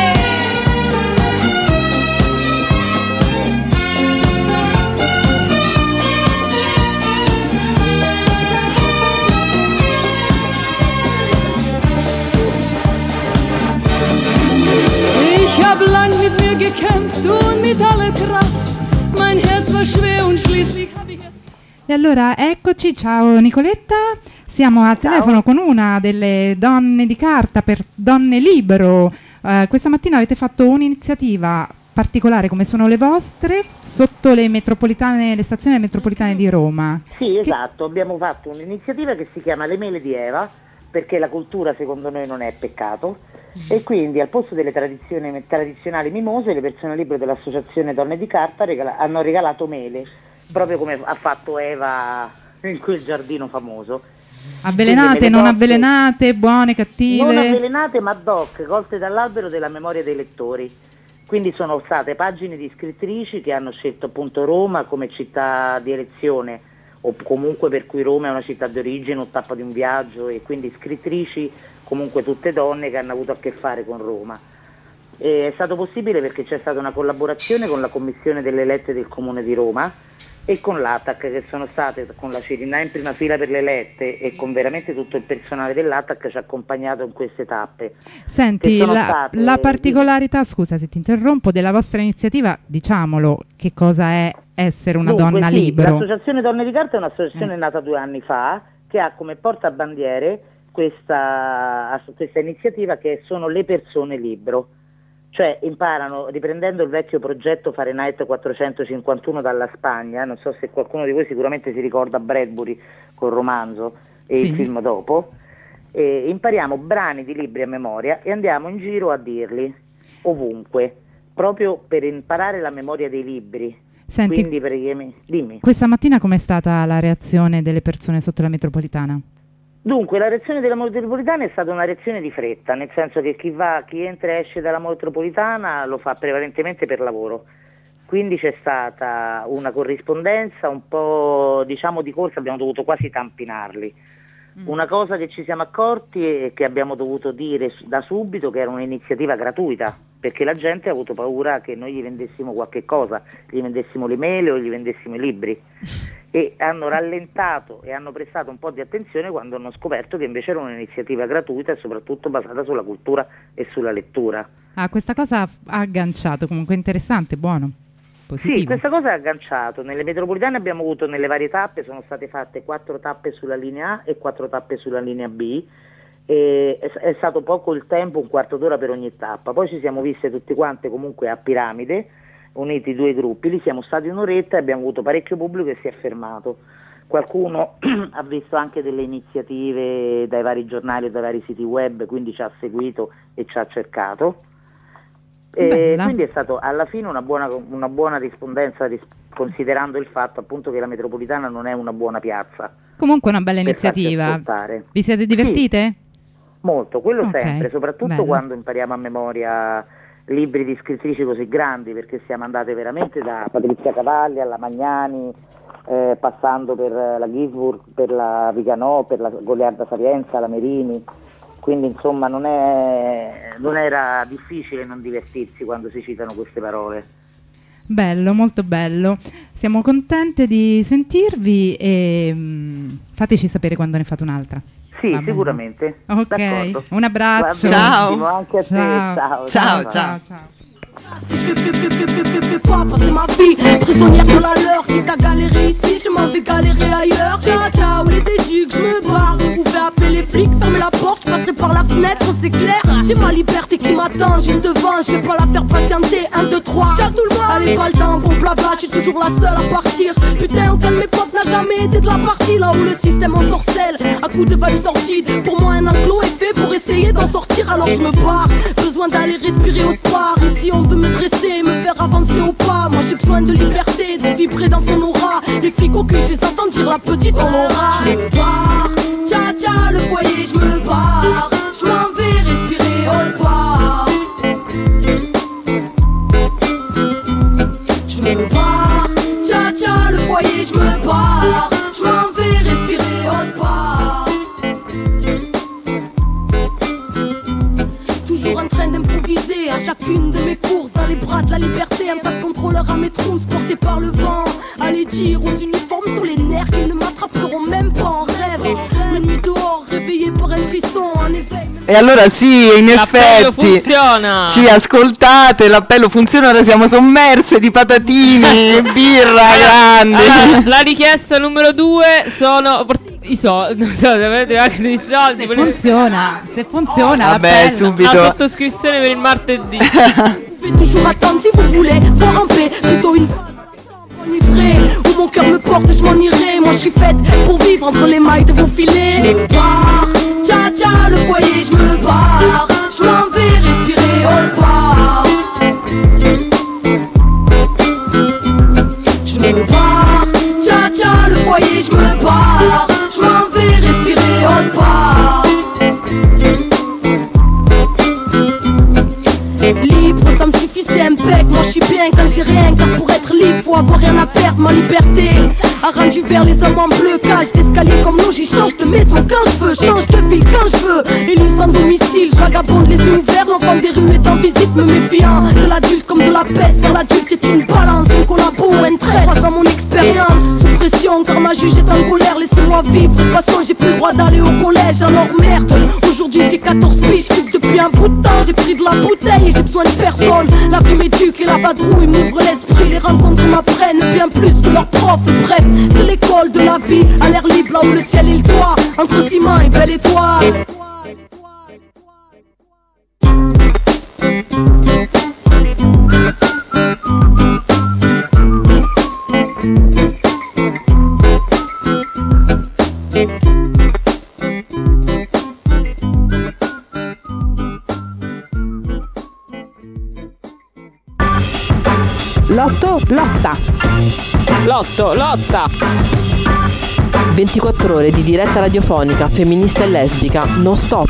Ich hab lang mit mir gekämpft und mit aller Kraft. Mein Herz war schwer und schließlich hab ich es. E allora eccoci, ciao Nicoletta. Siamo al telefono con una delle donne di carta per Donne Libero. Uh, questa mattina avete fatto un'iniziativa particolare come sono le vostre sotto le metropolitane, le stazioni metropolitane di Roma. Sì, che... esatto, abbiamo fatto un'iniziativa che si chiama Le Mele di Eva, perché la cultura secondo noi non è peccato. E quindi al posto delle tradizioni, tradizionali mimose, le persone libere dell'associazione Donne di Carta regala, hanno regalato mele, proprio come ha fatto Eva in quel giardino famoso. Avvelenate, non doc, avvelenate, buone, cattive? Non avvelenate ma doc, colte dall'albero della memoria dei lettori. Quindi sono state pagine di scrittrici che hanno scelto appunto Roma come città di elezione, o comunque per cui Roma è una città di origine o tappa di un viaggio, e quindi scrittrici comunque tutte donne che hanno avuto a che fare con Roma. E è stato possibile perché c'è stata una collaborazione con la Commissione delle Elette del Comune di Roma e con l'A T A C, che sono state con la Cirinà in prima fila per le elette e con veramente tutto il personale dell'A T A C che ci ha accompagnato in queste tappe. Senti, la, state, la particolarità, scusa se ti interrompo, della vostra iniziativa, diciamolo, che cosa è essere una Dunque, donna sì, libero? L'Associazione Donne di Carta è un'associazione eh. nata due anni fa che ha come portabandiere questa, questa iniziativa che sono le persone libero, cioè imparano, riprendendo il vecchio progetto Fahrenheit quattrocentocinquantuno dalla Spagna, non so se qualcuno di voi sicuramente si ricorda Bradbury col romanzo e sì. il film dopo, e impariamo brani di libri a memoria e andiamo in giro a dirli ovunque, proprio per imparare la memoria dei libri. Senti, Quindi per... dimmi. Questa mattina com'è stata la reazione delle persone sotto la metropolitana? Dunque, la reazione della metropolitana è stata una reazione di fretta, nel senso che chi va, chi entra e esce dalla metropolitana lo fa prevalentemente per lavoro. Quindi c'è stata una corrispondenza un po', diciamo, di corsa, abbiamo dovuto quasi tampinarli. Mm. Una cosa che ci siamo accorti e che abbiamo dovuto dire da subito che era un'iniziativa gratuita, perché la gente ha avuto paura che noi gli vendessimo qualche cosa, gli vendessimo le mele o gli vendessimo i libri. E hanno rallentato e hanno prestato un po' di attenzione quando hanno scoperto che invece era un'iniziativa gratuita e soprattutto basata sulla cultura e sulla lettura. Ah, questa cosa ha agganciato, comunque interessante, buono, positivo. Sì, questa cosa ha agganciato. Nelle metropolitane abbiamo avuto nelle varie tappe, sono state fatte quattro tappe sulla linea A e quattro tappe sulla linea B. E è, è stato poco il tempo, un quarto d'ora per ogni tappa. Poi ci siamo viste tutte quante comunque a piramide, uniti due gruppi, lì siamo stati un'oretta e abbiamo avuto parecchio pubblico che si è fermato. Qualcuno ha visto anche delle iniziative dai vari giornali e dai vari siti web, quindi ci ha seguito e ci ha cercato. E quindi è stato alla fine una buona, una buona rispondenza, ris- considerando il fatto appunto che la metropolitana non è una buona piazza. Comunque una bella iniziativa. Vi siete divertite? Sì, molto, quello okay, sempre, soprattutto bello. Quando impariamo a memoria libri di scrittrici così grandi, perché siamo andate veramente da Patrizia Cavalli alla Magnani, eh, passando per la Gisburg, per la Viganò, per la Goliarda Sapienza, la Merini, quindi insomma non, è, non era difficile non divertirsi quando si citano queste parole. Bello, molto bello. Siamo contente di sentirvi e mh, fateci sapere quando ne fate un'altra. Sì, Va bene. sicuramente. Ok, D'accordo. un abbraccio. Ciao. Anche a te. Ciao. Ciao. Ciao, Ciao. ciao, ciao. Je vais, vais, vais, vais, vais, vais, vais pas passer ma vie prisonnière de la leur. Quitte à galérer ici, je m'en vais galérer ailleurs. Ciao, ciao, les éduques, je me barre. Vous pouvez appeler les flics, fermez la porte, je passerai par la fenêtre, c'est clair. J'ai ma liberté qui m'attend juste devant, je vais pas la faire patienter. Un, deux, trois, ciao tout le monde. Allez, pas le temps, bon blabla, je suis toujours la seule à partir. Putain, aucun de mes potes n'a jamais été de la partie. Là où le système ensorcelle, à coups de vibes sorties. Pour moi, un enclos est fait pour essayer d'en sortir, alors je me barre. Besoin d'aller respirer autre part. Ici, on veut me dresser, me faire avancer au pas. Moi j'ai besoin de liberté, de vibrer dans son aura. Les flics au cul, je les entends dire la petite on aura. Je me barre, tcha tcha le foyer, je me barre. Je m'en vais respirer autre part. Je me barre, tcha tcha le foyer, je me barre. Je m'en vais respirer autre part. Toujours en train d'improviser à chacune de mes courses. Dans les bras de la liberté, un tas de contrôleurs à mes trousses portés par le vent. Allez dire aux uniformes sur les nerfs qu'ils ne m'attraperont même pas en rêve. La nuit dehors, réveillé par un frisson en éveil. E allora sì, in L'appello effetti funziona. ci ascoltate, l'appello funziona, ora siamo sommerse di patatini, birra grande. Allora, la richiesta numero due sono port- i soldi, non so se avete anche dei soldi. Se funziona, se funziona, Vabbè, l'appello. subito. La sottoscrizione per il martedì. Vous pouvez toujours attendre si vous voulez voir en paix. Plutôt une enivrée où mon cœur me porte, je m'en irai. Moi je suis faite pour vivre entre les mailles de vos filets. Je me barre, tcha tcha le foyer, je me barre. Je m'en vais respirer autre part. Je me barre, tcha tcha le foyer, je me barre. Je m'en vais respirer autre part. Libre, ça me suffit, c'est impec. Moi je suis bien quand j'ai rien, car pour être libre, faut avoir rien à perdre. Ma liberté a rendu vers les hommes en bleu. Cage d'escalier comme l'eau, j'y change de maison quand je veux. Change de ville quand je veux. Élu sans domicile, je vagabonde les yeux ouverts. L'enfant des rues est en visite, me méfiant de l'adulte comme de la peste. Car l'adulte est une balance, un collabo ou un trait. Croisant mon expérience, sous pression, car ma juge est en colère. Laissez-moi vivre, de toute façon j'ai plus le droit d'aller au collège. Alors merde, aujourd'hui j'ai quatorze piges, je depuis un bout de temps. J'ai pris de la bouteille et j'ai besoin de personne. La vie m'éduque et la vadrouille m'ouvre l'esprit. Les rencontres m'apprennent bien plus que leurs profs. Bref, c'est l'école de la vie, à l'air libre là où le ciel est le toit. Entre ciment et belle étoile. Lotto, lotta. Lotto, lotta. ventiquattro ore di diretta radiofonica, femminista e lesbica, non stop.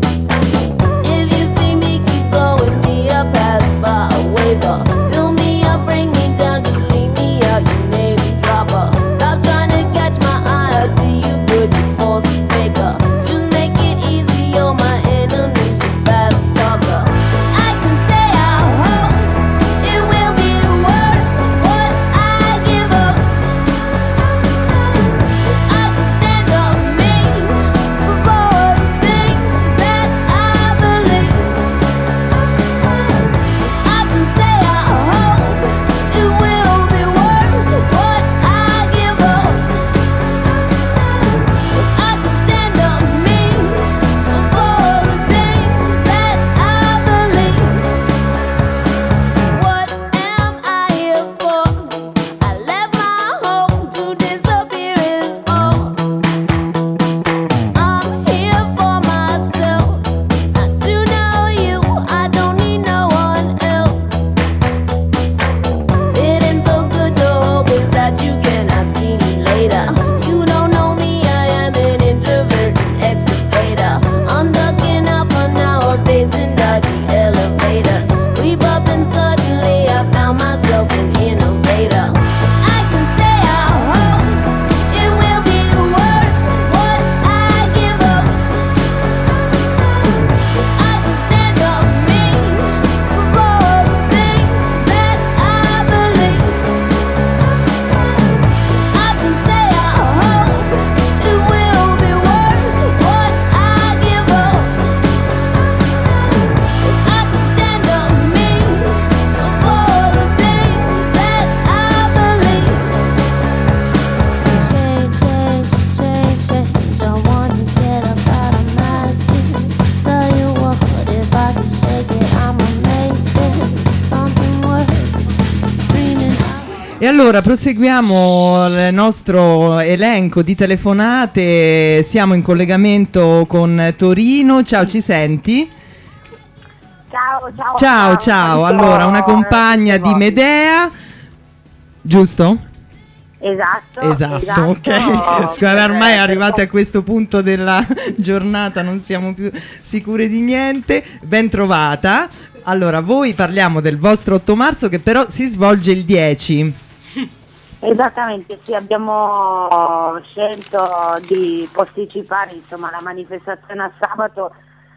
Fill me E allora proseguiamo il nostro elenco di telefonate, siamo in collegamento con Torino. Ciao, ci senti? Ciao, ciao. Ciao, ciao. Allora, una compagna di Medea, giusto? Esatto, esatto, esatto. ok. Scusa, ormai arrivati a questo punto della giornata non siamo più sicure di niente. Ben trovata. Allora, voi parliamo del vostro otto marzo che però si svolge il dieci. Esattamente, sì, abbiamo scelto di posticipare insomma la manifestazione a sabato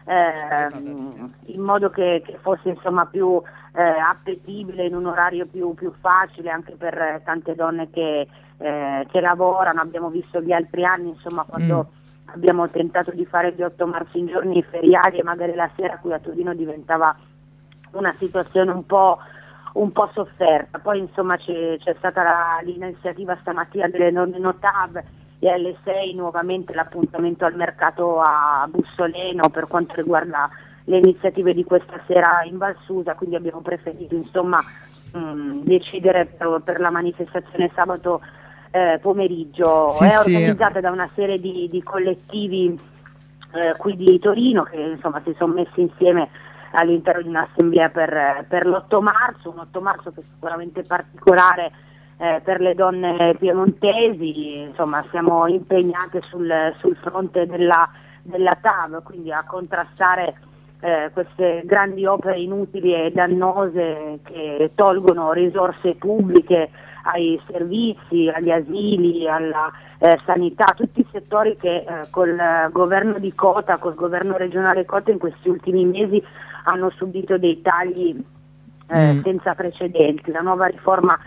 ehm, in modo che, che fosse insomma più eh, appetibile, in un orario più, più facile anche per tante donne che, eh, che lavorano. Abbiamo visto gli altri anni insomma quando mm. abbiamo tentato di fare il otto marzo in giorni feriali e magari la sera qui a Torino diventava una situazione un po', un po' sofferta. Poi insomma c'è, c'è stata la, l'iniziativa stamattina delle donne Notav e alle sei nuovamente l'appuntamento al mercato a Bussoleno per quanto riguarda le iniziative di questa sera in Val Susa, quindi abbiamo preferito insomma mh, decidere per, per la manifestazione sabato eh, pomeriggio. Sì, è sì. organizzata da una serie di, di collettivi eh, qui di Torino che insomma si sono messi insieme all'interno di un'assemblea per, per l'otto marzo, un otto marzo che è sicuramente particolare eh, per le donne piemontesi. Insomma siamo impegnate sul, sul fronte della, della T A V, quindi a contrastare eh, queste grandi opere inutili e dannose che tolgono risorse pubbliche ai servizi, agli asili, alla eh, sanità, tutti i settori che eh, col governo di Cota, col governo regionale Cota in questi ultimi mesi hanno subito dei tagli eh, mm. senza precedenti. La nuova riforma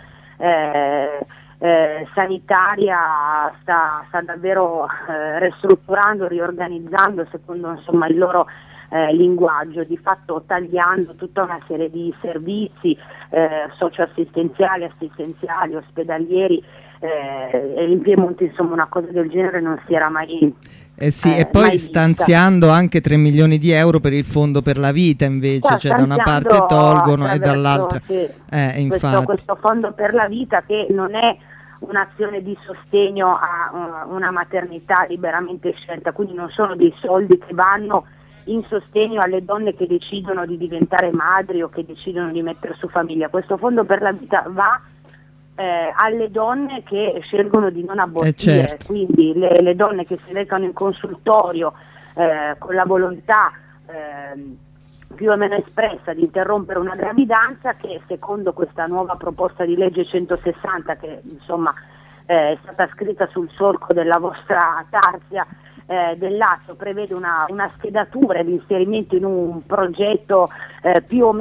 eh, eh, sanitaria sta, sta davvero eh, ristrutturando, riorganizzando secondo insomma il loro eh, linguaggio, di fatto tagliando tutta una serie di servizi eh, socioassistenziali, assistenziali, ospedalieri eh, e in Piemonte insomma una cosa del genere non si era mai Eh sì, eh, e poi stanziando anche tre milioni di euro per il fondo per la vita invece, cioè da una parte tolgono e dall'altra sì, eh, infatti. Questo, questo fondo per la vita che non è un'azione di sostegno a uh, una maternità liberamente scelta, quindi non sono dei soldi che vanno in sostegno alle donne che decidono di diventare madri o che decidono di mettere su famiglia. Questo fondo per la vita va Eh, alle donne che scelgono di non abortire, eh certo. quindi le, le donne che si recano in consultorio eh, con la volontà eh, più o meno espressa di interrompere una gravidanza, che secondo questa nuova proposta di legge centosessanta che insomma eh, è stata scritta sul solco della vostra Tarzia eh, del Lazio, prevede una, una schedatura di inserimento in un progetto eh, più o meno